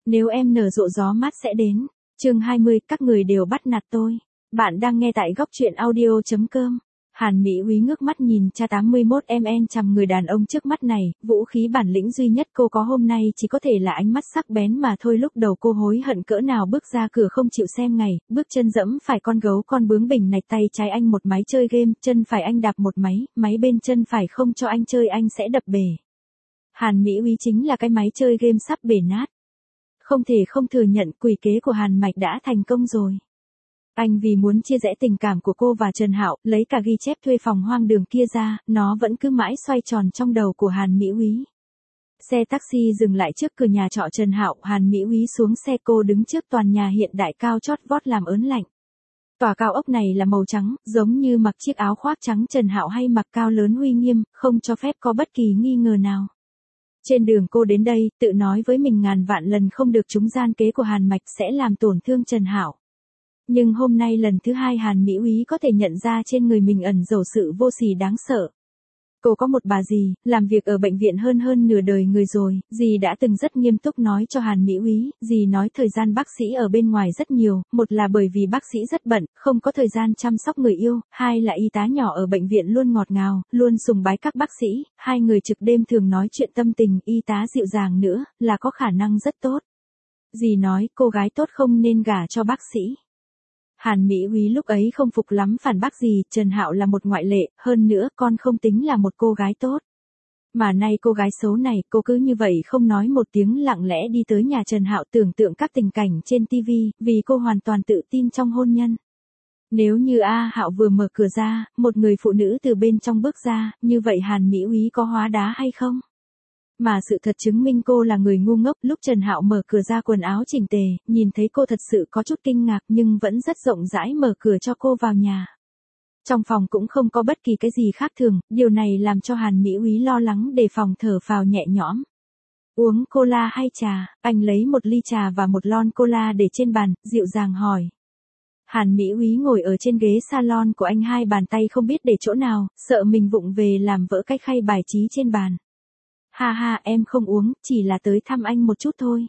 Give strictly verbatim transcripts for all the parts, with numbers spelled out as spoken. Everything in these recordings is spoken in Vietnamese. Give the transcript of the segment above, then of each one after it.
Nếu em nở rộ gió mát sẽ đến. Chương hai mươi, các người đều bắt nạt tôi. Bạn đang nghe tại góc truyện audio chấm com. Hàn Mỹ Úy ngước mắt nhìn cha tám mươi mốt mét chằm người đàn ông trước mắt này, vũ khí bản lĩnh duy nhất cô có hôm nay chỉ có thể là ánh mắt sắc bén mà thôi. Lúc đầu cô hối hận cỡ nào bước ra cửa không chịu xem ngày, bước chân dẫm phải con gấu con bướng bỉnh này, tay trái anh một máy chơi game, chân phải anh đạp một máy, máy bên chân phải không cho anh chơi anh sẽ đập bể. Hàn Mỹ Úy chính là cái máy chơi game sắp bể nát. Không thể không thừa nhận quỷ kế của Hàn Mạch đã thành công rồi. Anh vì muốn chia rẽ tình cảm của cô và Trần Hạo, lấy cả ghi chép thuê phòng hoang đường kia ra, nó vẫn cứ mãi xoay tròn trong đầu của Hàn Mỹ Úy. Xe taxi dừng lại trước cửa nhà trọ Trần Hạo, Hàn Mỹ Úy xuống xe, cô đứng trước tòa nhà hiện đại cao chót vót làm ớn lạnh. Tòa cao ốc này là màu trắng, giống như mặc chiếc áo khoác trắng Trần Hạo hay mặc cao lớn uy nghiêm, không cho phép có bất kỳ nghi ngờ nào. Trên đường cô đến đây, tự nói với mình ngàn vạn lần không được trúng gian kế của Hàn Mạch sẽ làm tổn thương Trần Hạo. Nhưng hôm nay lần thứ hai Hàn Mỹ Úy có thể nhận ra trên người mình ẩn dấu sự vô sỉ đáng sợ. Cô có một bà dì, làm việc ở bệnh viện hơn hơn nửa đời người rồi, dì đã từng rất nghiêm túc nói cho Hàn Mỹ Úy, dì nói thời gian bác sĩ ở bên ngoài rất nhiều, một là bởi vì bác sĩ rất bận, không có thời gian chăm sóc người yêu, hai là y tá nhỏ ở bệnh viện luôn ngọt ngào, luôn sùng bái các bác sĩ, hai người trực đêm thường nói chuyện tâm tình, y tá dịu dàng nữa, là có khả năng rất tốt. Dì nói, cô gái tốt không nên gả cho bác sĩ. Hàn Mỹ Úy lúc ấy không phục lắm phản bác gì, Trần Hạo là một ngoại lệ, hơn nữa con không tính là một cô gái tốt. Mà nay cô gái xấu này, cô cứ như vậy không nói một tiếng lặng lẽ đi tới nhà Trần Hạo tưởng tượng các tình cảnh trên tivi, vì cô hoàn toàn tự tin trong hôn nhân. Nếu như A Hạo vừa mở cửa ra, một người phụ nữ từ bên trong bước ra, như vậy Hàn Mỹ Úy có hóa đá hay không? Mà sự thật chứng minh cô là người ngu ngốc. Lúc Trần Hạo mở cửa ra quần áo chỉnh tề, nhìn thấy cô thật sự có chút kinh ngạc nhưng vẫn rất rộng rãi mở cửa cho cô vào nhà. Trong phòng cũng không có bất kỳ cái gì khác thường, điều này làm cho Hàn Mỹ Úy lo lắng đề phòng thở phào nhẹ nhõm. Uống cola hay trà? Anh lấy một ly trà và một lon cola để trên bàn, dịu dàng hỏi. Hàn Mỹ Úy ngồi ở trên ghế salon của anh, hai bàn tay không biết để chỗ nào, sợ mình vụng về làm vỡ cái khay bài trí trên bàn. Ha ha, em không uống, chỉ là tới thăm anh một chút thôi.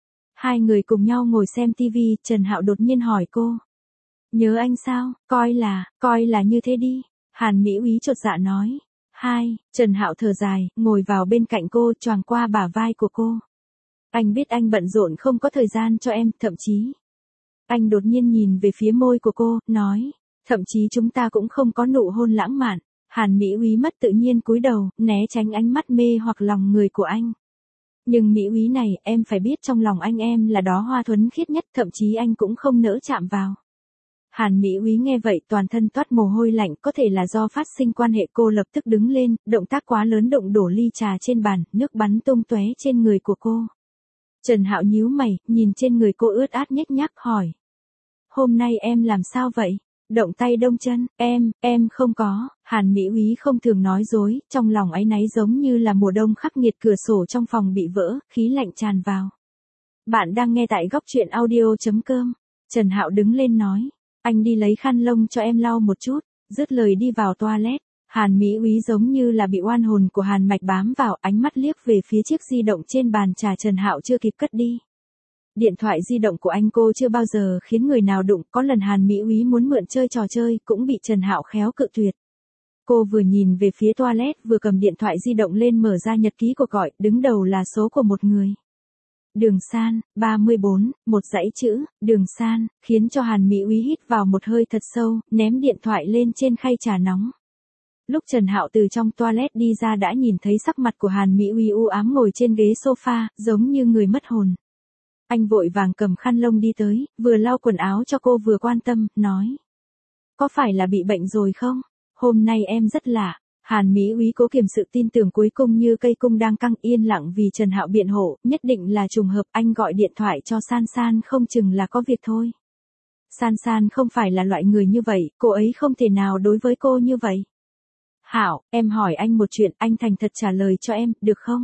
Hai người cùng nhau ngồi xem tivi, Trần Hạo đột nhiên hỏi cô. Nhớ anh sao? Coi là, coi là như thế đi. Hàn Mỹ Úy chột dạ nói. Hai, Trần Hạo thở dài, ngồi vào bên cạnh cô, choàng qua bả vai của cô. Anh biết anh bận rộn không có thời gian cho em, thậm chí. Anh đột nhiên nhìn về phía môi của cô, nói. Thậm chí chúng ta cũng không có nụ hôn lãng mạn. Hàn Mỹ Úy mất tự nhiên cúi đầu, né tránh ánh mắt mê hoặc lòng người của anh. Nhưng Mỹ Úy này, em phải biết trong lòng anh em là đó hoa thuần khiết nhất, thậm chí anh cũng không nỡ chạm vào. Hàn Mỹ Úy nghe vậy toàn thân toát mồ hôi lạnh, có thể là do phát sinh quan hệ. Cô lập tức đứng lên, động tác quá lớn đụng đổ ly trà trên bàn, nước bắn tung tóe trên người của cô. Trần Hạo nhíu mày, nhìn trên người cô ướt át nhếch nhác hỏi. Hôm nay em làm sao vậy? Động tay đông chân, em, em không có. Hàn Mỹ Úy không thường nói dối, trong lòng áy náy giống như là mùa đông khắc nghiệt, cửa sổ trong phòng bị vỡ, khí lạnh tràn vào. Bạn đang nghe tại góc truyện audio chấm com. Trần Hạo đứng lên nói, anh đi lấy khăn lông cho em lau một chút, dứt lời đi vào toilet. Hàn Mỹ Úy giống như là bị oan hồn của Hàn Mạch bám vào, ánh mắt liếc về phía chiếc di động trên bàn trà Trần Hạo chưa kịp cất đi. Điện thoại di động của anh cô chưa bao giờ khiến người nào đụng, có lần Hàn Mỹ Úy muốn mượn chơi trò chơi, cũng bị Trần Hạo khéo cự tuyệt. Cô vừa nhìn về phía toilet, vừa cầm điện thoại di động lên mở ra nhật ký cuộc gọi, đứng đầu là số của một người. Đường San, ba mươi bốn, một dãy chữ, Đường San, khiến cho Hàn Mỹ Úy hít vào một hơi thật sâu, ném điện thoại lên trên khay trà nóng. Lúc Trần Hạo từ trong toilet đi ra đã nhìn thấy sắc mặt của Hàn Mỹ Úy u ám ngồi trên ghế sofa, giống như người mất hồn. Anh vội vàng cầm khăn lông đi tới, vừa lau quần áo cho cô vừa quan tâm, nói. Có phải là bị bệnh rồi không? Hôm nay em rất lạ. Hàn Mỹ Úy cố kiềm sự tin tưởng, cuối cùng như cây cung đang căng, yên lặng vì Trần Hạo biện hộ, nhất định là trùng hợp, anh gọi điện thoại cho San San không chừng là có việc thôi. San San không phải là loại người như vậy, cô ấy không thể nào đối với cô như vậy. Hạo, em hỏi anh một chuyện, anh thành thật trả lời cho em, được không?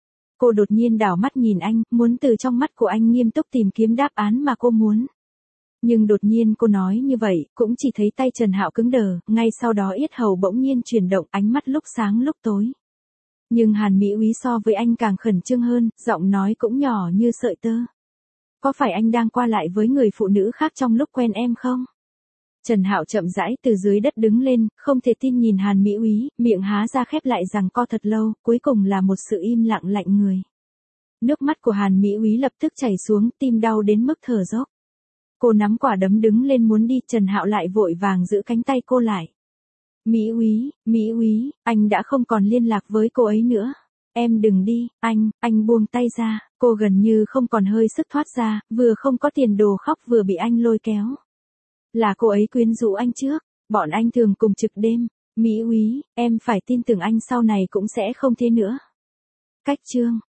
Cô đột nhiên đảo mắt nhìn anh, muốn từ trong mắt của anh nghiêm túc tìm kiếm đáp án mà cô muốn. Nhưng đột nhiên cô nói như vậy, cũng chỉ thấy tay Trần Hạo cứng đờ, ngay sau đó yết hầu bỗng nhiên chuyển động, ánh mắt lúc sáng lúc tối. Nhưng Hàn Mỹ Úy so với anh càng khẩn trương hơn, giọng nói cũng nhỏ như sợi tơ. Có phải anh đang qua lại với người phụ nữ khác trong lúc quen em không? Trần Hạo chậm rãi từ dưới đất đứng lên, không thể tin nhìn Hàn Mỹ Úy, miệng há ra khép lại rằng co thật lâu, cuối cùng là một sự im lặng lạnh người. Nước mắt của Hàn Mỹ Úy lập tức chảy xuống, tim đau đến mức thở dốc. Cô nắm quả đấm đứng lên muốn đi, Trần Hạo lại vội vàng giữ cánh tay cô lại. Mỹ Úy, Mỹ Úy, anh đã không còn liên lạc với cô ấy nữa. Em đừng đi, anh, anh buông tay ra, cô gần như không còn hơi sức thoát ra, vừa không có tiền đồ khóc vừa bị anh lôi kéo. Là cô ấy quyến rũ anh trước, bọn anh thường cùng trực đêm. Mỹ Úy, em phải tin tưởng anh sau này cũng sẽ không thế nữa. Cách chương